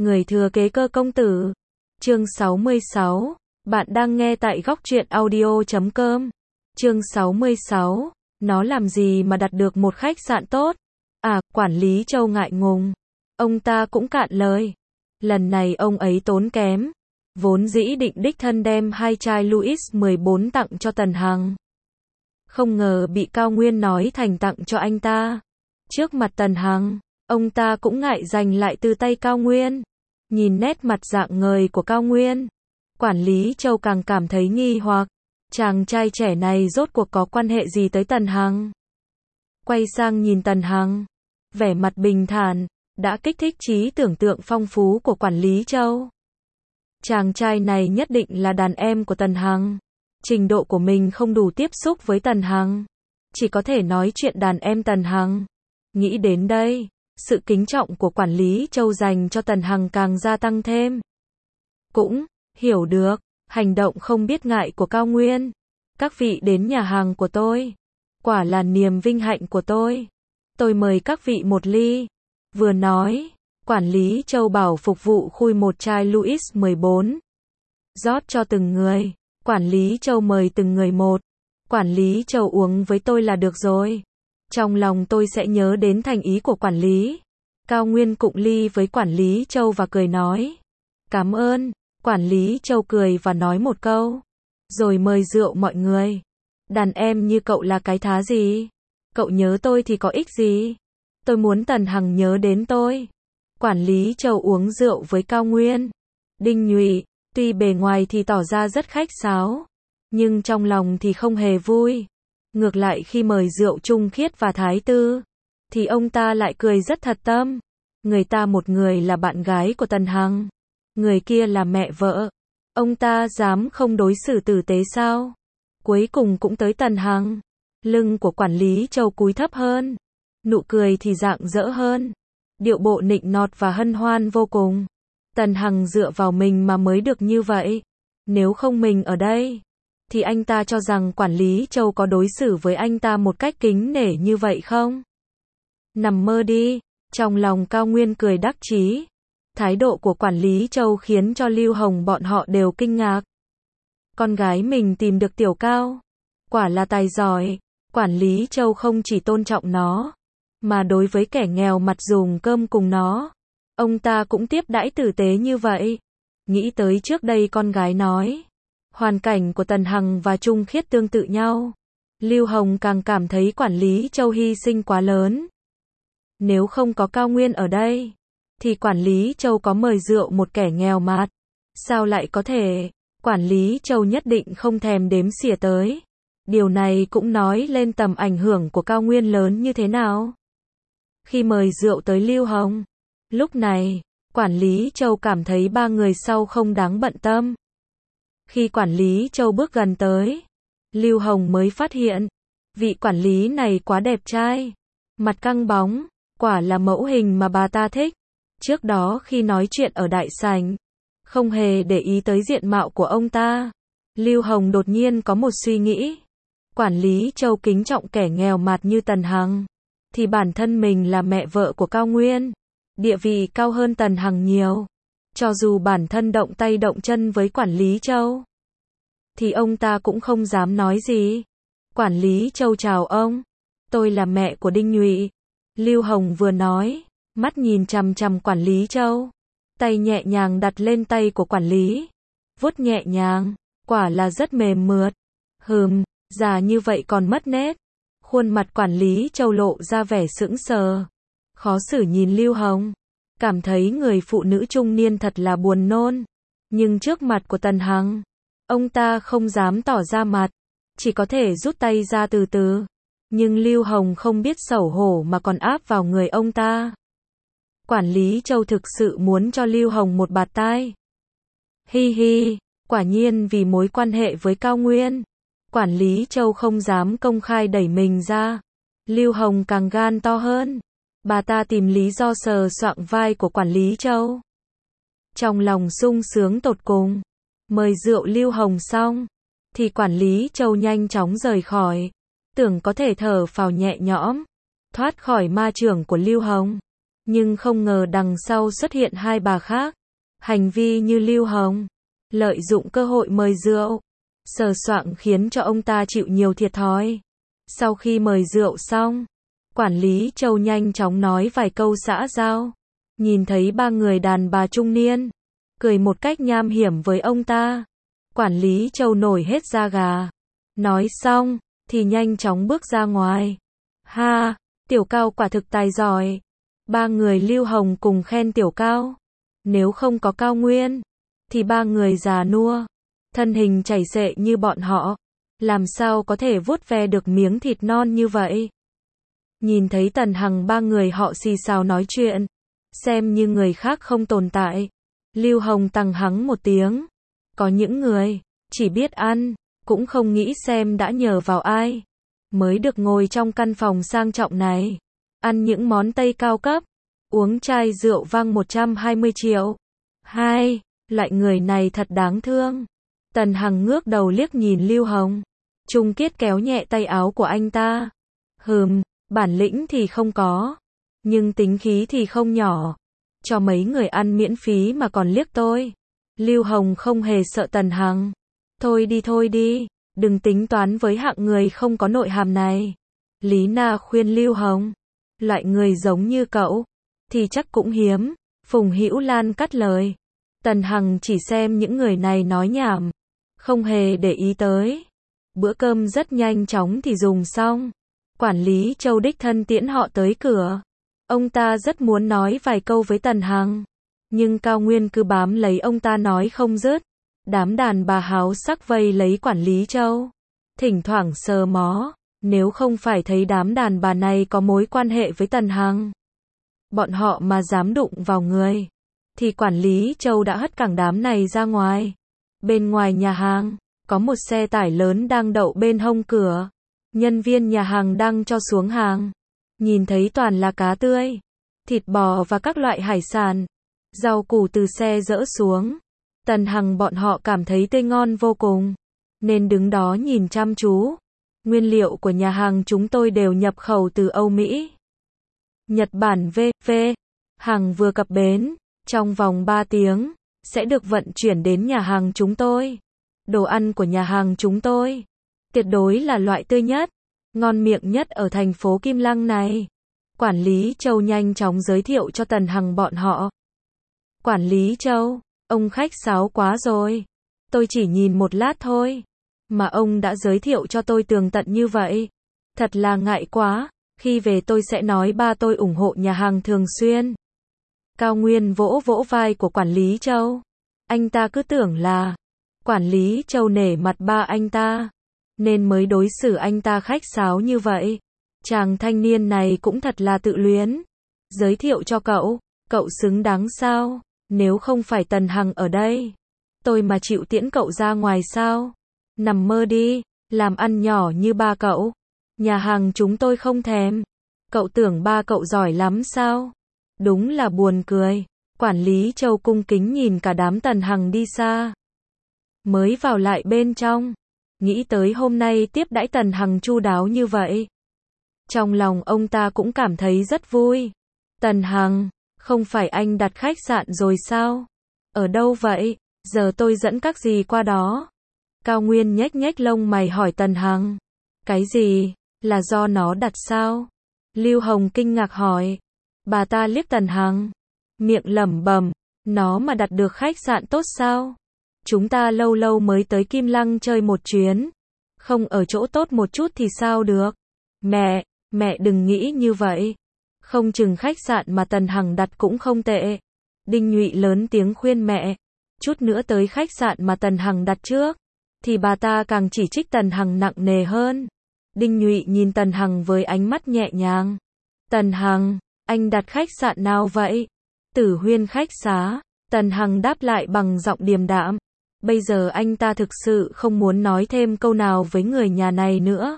Người thừa kế Cơ công tử. Chương 66. Bạn đang nghe tại góc truyện audio.com. Chương 66. Nó làm gì mà đặt được một khách sạn tốt? À, quản lý Châu ngại ngùng. Ông ta cũng cạn lời. Lần này ông ấy tốn kém. Vốn dĩ định đích thân đem 2 chai Louis 14 tặng cho Tần Hằng. Không ngờ bị Cao Nguyên nói thành tặng cho anh ta. Trước mặt Tần Hằng, ông ta cũng ngại giành lại từ tay Cao Nguyên. Nhìn nét mặt rạng ngời của Cao Nguyên, quản lý Châu càng cảm thấy nghi hoặc. Chàng trai trẻ này rốt cuộc có quan hệ gì tới Tần Hằng? Quay sang nhìn Tần Hằng, vẻ mặt bình thản, đã kích thích trí tưởng tượng phong phú của quản lý Châu. Chàng trai này nhất định là đàn em của Tần Hằng. Trình độ của mình không đủ tiếp xúc với Tần Hằng, chỉ có thể nói chuyện đàn em Tần Hằng. Nghĩ đến đây, sự kính trọng của quản lý Châu dành cho Tần Hằng càng gia tăng thêm. Cũng hiểu được hành động không biết ngại của Cao Nguyên. Các vị đến nhà hàng của tôi, quả là niềm vinh hạnh của tôi. Tôi mời các vị một ly. Vừa nói, quản lý Châu bảo phục vụ khui 1 chai Louis 14. Rót cho từng người. Quản lý Châu mời từng người một. Quản lý Châu uống với tôi là được rồi. Trong lòng tôi sẽ nhớ đến thành ý của quản lý. Cao Nguyên cụng ly với quản lý Châu và cười nói. Cảm ơn. Quản lý Châu cười và nói một câu. Rồi mời rượu mọi người. Đàn em như cậu là cái thá gì? Cậu nhớ tôi thì có ích gì? Tôi muốn Tần Hằng nhớ đến tôi. Quản lý Châu uống rượu với Cao Nguyên. Đinh Nhụy, tuy bề ngoài thì tỏ ra rất khách sáo, nhưng trong lòng thì không hề vui. Ngược lại khi mời rượu Trung Khiết và Thái Tư, thì ông ta lại cười rất thật tâm. Người ta một người là bạn gái của Tần Hằng, người kia là mẹ vợ. Ông ta dám không đối xử tử tế sao? Cuối cùng cũng tới Tần Hằng. Lưng của quản lý Châu cúi thấp hơn, nụ cười thì rạng rỡ hơn, điệu bộ nịnh nọt và hân hoan vô cùng. Tần Hằng dựa vào mình mà mới được như vậy. Nếu không mình ở đây, thì anh ta cho rằng quản lý Châu có đối xử với anh ta một cách kính nể như vậy không? Nằm mơ đi. Trong lòng Cao Nguyên cười đắc chí. Thái độ của quản lý Châu khiến cho Lưu Hồng bọn họ đều kinh ngạc. Con gái mình tìm được Tiểu Cao, quả là tài giỏi. Quản lý Châu không chỉ tôn trọng nó, mà đối với kẻ nghèo mặt dùng cơm cùng nó, ông ta cũng tiếp đãi tử tế như vậy. Nghĩ tới trước đây con gái nói, hoàn cảnh của Tần Hằng và Trung Khiết tương tự nhau, Lưu Hồng càng cảm thấy quản lý Châu hy sinh quá lớn. Nếu không có Cao Nguyên ở đây, thì quản lý Châu có mời rượu một kẻ nghèo mạt, sao lại có thể? Quản lý Châu nhất định không thèm đếm xỉa tới. Điều này cũng nói lên tầm ảnh hưởng của Cao Nguyên lớn như thế nào. Khi mời rượu tới Lưu Hồng, lúc này, quản lý Châu cảm thấy 3 người sau không đáng bận tâm. Khi quản lý Châu bước gần tới, Lưu Hồng mới phát hiện, vị quản lý này quá đẹp trai, mặt căng bóng, quả là mẫu hình mà bà ta thích. Trước đó khi nói chuyện ở đại sảnh, không hề để ý tới diện mạo của ông ta. Lưu Hồng đột nhiên có một suy nghĩ. Quản lý Châu kính trọng kẻ nghèo mạt như Tần Hằng, thì bản thân mình là mẹ vợ của Cao Nguyên, địa vị cao hơn Tần Hằng nhiều. Cho dù bản thân động tay động chân với quản lý Châu, thì ông ta cũng không dám nói gì. Quản lý Châu chào ông, tôi là mẹ của Đinh Nhụy. Lưu Hồng vừa nói, mắt nhìn chằm chằm quản lý Châu, tay nhẹ nhàng đặt lên tay của quản lý, vuốt nhẹ nhàng, quả là rất mềm mượt. Già như vậy còn mất nét. Khuôn mặt quản lý Châu lộ ra vẻ sững sờ, khó xử nhìn Lưu Hồng, cảm thấy người phụ nữ trung niên thật là buồn nôn. Nhưng trước mặt của Tần Hằng, ông ta không dám tỏ ra mặt, chỉ có thể rút tay ra từ từ. Nhưng Lưu Hồng không biết xấu hổ mà còn áp vào người ông ta. Quản lý Châu thực sự muốn cho Lưu Hồng một bạt tai. Hi hi, quả nhiên vì mối quan hệ với Cao Nguyên, quản lý Châu không dám công khai đẩy mình ra. Lưu Hồng càng gan to hơn. Bà ta tìm lý do sờ soạng vai của quản lý Châu. Trong lòng sung sướng tột cùng. Mời rượu Lưu Hồng xong, thì quản lý Châu nhanh chóng rời khỏi. Tưởng có thể thở phào nhẹ nhõm, thoát khỏi ma chưởng của Lưu Hồng. Nhưng không ngờ đằng sau xuất hiện hai bà khác. Hành vi như Lưu Hồng, lợi dụng cơ hội mời rượu, sờ soạng khiến cho ông ta chịu nhiều thiệt thòi. Sau khi mời rượu xong, quản lý Châu nhanh chóng nói vài câu xã giao. Nhìn thấy ba người đàn bà trung niên, cười một cách nham hiểm với ông ta. Quản lý Châu nổi hết da gà. Nói xong, thì nhanh chóng bước ra ngoài. Ha, Tiểu Cao quả thực tài giỏi. Ba người Lưu Hồng cùng khen Tiểu Cao. Nếu không có Cao Nguyên, thì ba người già nua, thân hình chảy xệ như bọn họ, làm sao có thể vuốt ve được miếng thịt non như vậy. Nhìn thấy Tần Hằng ba người họ xì xào nói chuyện, xem như người khác không tồn tại. Lưu Hồng tằng hắng một tiếng. Có những người chỉ biết ăn, cũng không nghĩ xem đã nhờ vào ai mới được ngồi trong căn phòng sang trọng này, ăn những món Tây cao cấp, uống chai rượu vang 120 triệu. Hai, loại người này thật đáng thương. Tần Hằng ngước đầu liếc nhìn Lưu Hồng. Trung Kiết kéo nhẹ tay áo của anh ta. Bản lĩnh thì không có, nhưng tính khí thì không nhỏ. Cho mấy người ăn miễn phí mà còn liếc tôi. Lưu Hồng không hề sợ Tần Hằng. Thôi đi, đừng tính toán với hạng người không có nội hàm này. Lý Na khuyên Lưu Hồng. Loại người giống như cậu thì chắc cũng hiếm. Phùng Hữu Lan cắt lời. Tần Hằng chỉ xem những người này nói nhảm, không hề để ý tới. Bữa cơm rất nhanh chóng thì dùng xong. Quản lý Châu đích thân tiễn họ tới cửa. Ông ta rất muốn nói vài câu với Tần Hằng, nhưng Cao Nguyên cứ bám lấy ông ta nói không dứt. Đám đàn bà háo sắc vây lấy quản lý Châu, thỉnh thoảng sờ mó. Nếu không phải thấy đám đàn bà này có mối quan hệ với Tần Hằng, bọn họ mà dám đụng vào người, thì quản lý Châu đã hất cẳng đám này ra ngoài. Bên ngoài nhà hàng, có một xe tải lớn đang đậu bên hông cửa. Nhân viên nhà hàng đang cho xuống hàng. Nhìn thấy toàn là cá tươi, thịt bò và các loại hải sản. Rau củ từ xe dỡ xuống. Tần Hằng bọn họ cảm thấy tươi ngon vô cùng, nên đứng đó nhìn chăm chú. Nguyên liệu của nhà hàng chúng tôi đều nhập khẩu từ Âu Mỹ, Nhật Bản v.v. Hàng vừa cập bến, trong vòng 3 tiếng, sẽ được vận chuyển đến nhà hàng chúng tôi. Đồ ăn của nhà hàng chúng tôi tuyệt đối là loại tươi nhất, ngon miệng nhất ở thành phố Kim Lăng này. Quản lý Châu nhanh chóng giới thiệu cho Tần Hằng bọn họ. Quản lý Châu, ông khách sáo quá rồi. Tôi chỉ nhìn một lát thôi, mà ông đã giới thiệu cho tôi tường tận như vậy. Thật là ngại quá, khi về tôi sẽ nói ba tôi ủng hộ nhà hàng thường xuyên. Cao Nguyên vỗ vỗ vai của quản lý Châu. Anh ta cứ tưởng là quản lý Châu nể mặt ba anh ta, nên mới đối xử anh ta khách sáo như vậy. Chàng thanh niên này cũng thật là tự luyến. Giới thiệu cho cậu xứng đáng sao? Nếu không phải Tần Hằng ở đây, tôi mà chịu tiễn cậu ra ngoài sao? Nằm mơ đi, làm ăn nhỏ như ba cậu. Nhà hàng chúng tôi không thèm. Cậu tưởng ba cậu giỏi lắm sao? Đúng là buồn cười. Quản lý Châu cung kính nhìn cả đám Tần Hằng đi xa. Mới vào lại bên trong, nghĩ tới hôm nay tiếp đãi Tần Hằng chu đáo như vậy. Trong lòng ông ta cũng cảm thấy rất vui. Tần Hằng, không phải anh đặt khách sạn rồi sao? Ở đâu vậy? Giờ tôi dẫn các dì qua đó. Cao Nguyên nhếch nhếch lông mày hỏi Tần Hằng. Cái gì? Là do nó đặt sao? Lưu Hồng kinh ngạc hỏi. Bà ta liếc Tần Hằng, miệng lẩm bẩm, nó mà đặt được khách sạn tốt sao? Chúng ta lâu lâu mới tới Kim Lăng chơi một chuyến, không ở chỗ tốt một chút thì sao được? Mẹ đừng nghĩ như vậy. Không chừng khách sạn mà Tần Hằng đặt cũng không tệ. Đinh Nhụy lớn tiếng khuyên mẹ. Chút nữa tới khách sạn mà Tần Hằng đặt trước, thì bà ta càng chỉ trích Tần Hằng nặng nề hơn. Đinh Nhụy nhìn Tần Hằng với ánh mắt nhẹ nhàng. Tần Hằng, anh đặt khách sạn nào vậy? Tử Huyên khách xá. Tần Hằng đáp lại bằng giọng điềm đạm. Bây giờ anh ta thực sự không muốn nói thêm câu nào với người nhà này nữa.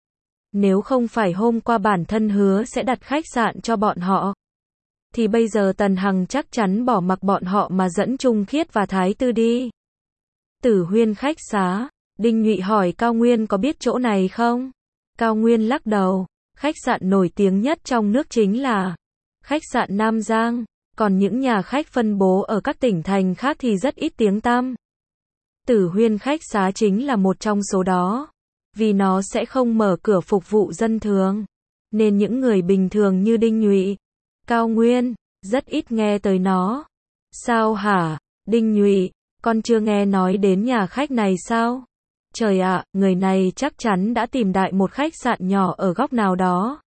Nếu không phải hôm qua bản thân hứa sẽ đặt khách sạn cho bọn họ, thì bây giờ Tần Hằng chắc chắn bỏ mặc bọn họ mà dẫn Trung Khiết và Thái Tư đi. Tử Huyên khách xá. Đinh Nhụy hỏi Cao Nguyên có biết chỗ này không? Cao Nguyên lắc đầu. Khách sạn nổi tiếng nhất trong nước chính là khách sạn Nam Giang, còn những nhà khách phân bố ở các tỉnh thành khác thì rất ít tiếng tăm. Tử Huyên khách xá chính là một trong số đó. Vì nó sẽ không mở cửa phục vụ dân thường, nên những người bình thường như Đinh Nhụy, Cao Nguyên, rất ít nghe tới nó. Sao hả, Đinh Nhụy, con chưa nghe nói đến nhà khách này sao? Trời ạ, người này chắc chắn đã tìm đại một khách sạn nhỏ ở góc nào đó.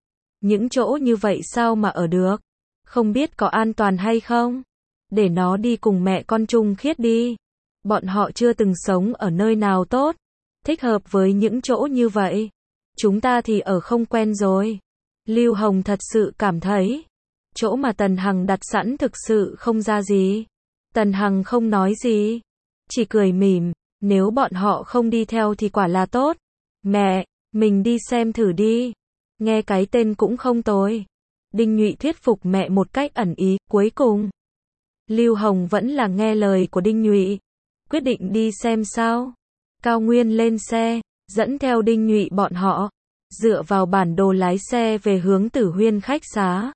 Những chỗ như vậy sao mà ở được? Không biết có an toàn hay không? Để nó đi cùng mẹ con Trung Khiết đi. Bọn họ chưa từng sống ở nơi nào tốt, thích hợp với những chỗ như vậy. Chúng ta thì ở không quen rồi. Lưu Hồng thật sự cảm thấy, chỗ mà Tần Hằng đặt sẵn thực sự không ra gì. Tần Hằng không nói gì, chỉ cười mỉm, nếu bọn họ không đi theo thì quả là tốt. Mẹ, mình đi xem thử đi. Nghe cái tên cũng không tồi. Đinh Nhụy thuyết phục mẹ một cách ẩn ý, cuối cùng Lưu Hồng vẫn là nghe lời của Đinh Nhụy, quyết định đi xem sao. Cao Nguyên lên xe, dẫn theo Đinh Nhụy bọn họ, dựa vào bản đồ lái xe về hướng Tử Huyên khách xá.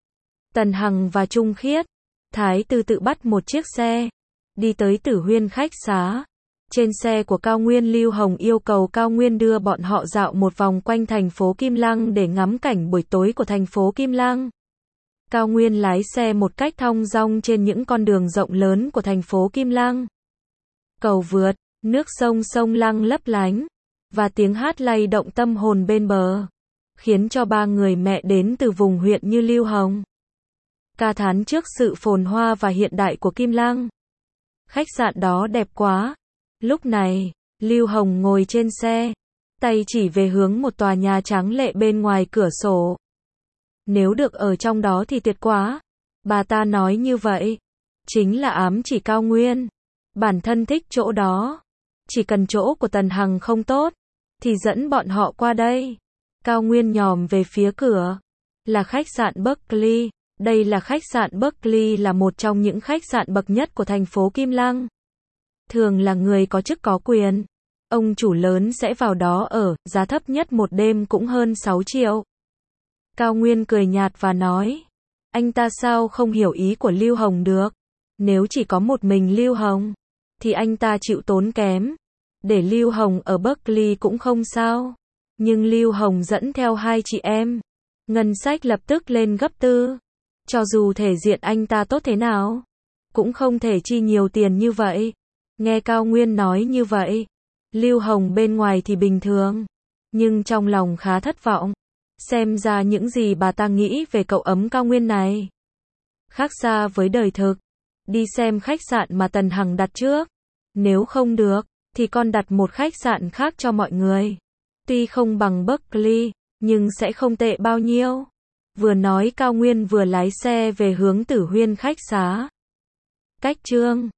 Tần Hằng và Trung Khiết, Thái Tư tự bắt một chiếc xe, đi tới Tử Huyên khách xá. Trên xe của Cao Nguyên, Lưu Hồng yêu cầu Cao Nguyên đưa bọn họ dạo một vòng quanh thành phố Kim Lăng để ngắm cảnh buổi tối của thành phố Kim Lăng. Cao Nguyên lái xe một cách thong dong trên những con đường rộng lớn của thành phố Kim Lăng. Cầu vượt, nước sông sông Lăng lấp lánh, và tiếng hát lay động tâm hồn bên bờ, khiến cho ba người mẹ đến từ vùng huyện như Lưu Hồng ca thán trước sự phồn hoa và hiện đại của Kim Lăng. Khách sạn đó đẹp quá. Lúc này, Lưu Hồng ngồi trên xe, tay chỉ về hướng một tòa nhà tráng lệ bên ngoài cửa sổ. Nếu được ở trong đó thì tuyệt quá. Bà ta nói như vậy, chính là ám chỉ Cao Nguyên. Bản thân thích chỗ đó. Chỉ cần chỗ của Tần Hằng không tốt, thì dẫn bọn họ qua đây. Cao Nguyên nhòm về phía cửa. Là khách sạn Berkeley. Đây là khách sạn Berkeley, là một trong những khách sạn bậc nhất của thành phố Kim Lăng. Thường là người có chức có quyền. Ông chủ lớn sẽ vào đó ở, giá thấp nhất một đêm cũng hơn 6 triệu. Cao Nguyên cười nhạt và nói, anh ta sao không hiểu ý của Lưu Hồng được. Nếu chỉ có một mình Lưu Hồng, thì anh ta chịu tốn kém. Để Lưu Hồng ở Berkeley cũng không sao. Nhưng Lưu Hồng dẫn theo hai chị em, ngân sách lập tức lên gấp 4. Cho dù thể diện anh ta tốt thế nào, cũng không thể chi nhiều tiền như vậy. Nghe Cao Nguyên nói như vậy, Lưu Hồng bên ngoài thì bình thường, nhưng trong lòng khá thất vọng. Xem ra những gì bà ta nghĩ về cậu ấm Cao Nguyên này khác xa với đời thực. Đi xem khách sạn mà Tần Hằng đặt trước. Nếu không được, thì con đặt một khách sạn khác cho mọi người. Tuy không bằng Berkeley, nhưng sẽ không tệ bao nhiêu. Vừa nói Cao Nguyên vừa lái xe về hướng Tử Huyên khách xá. Cách chương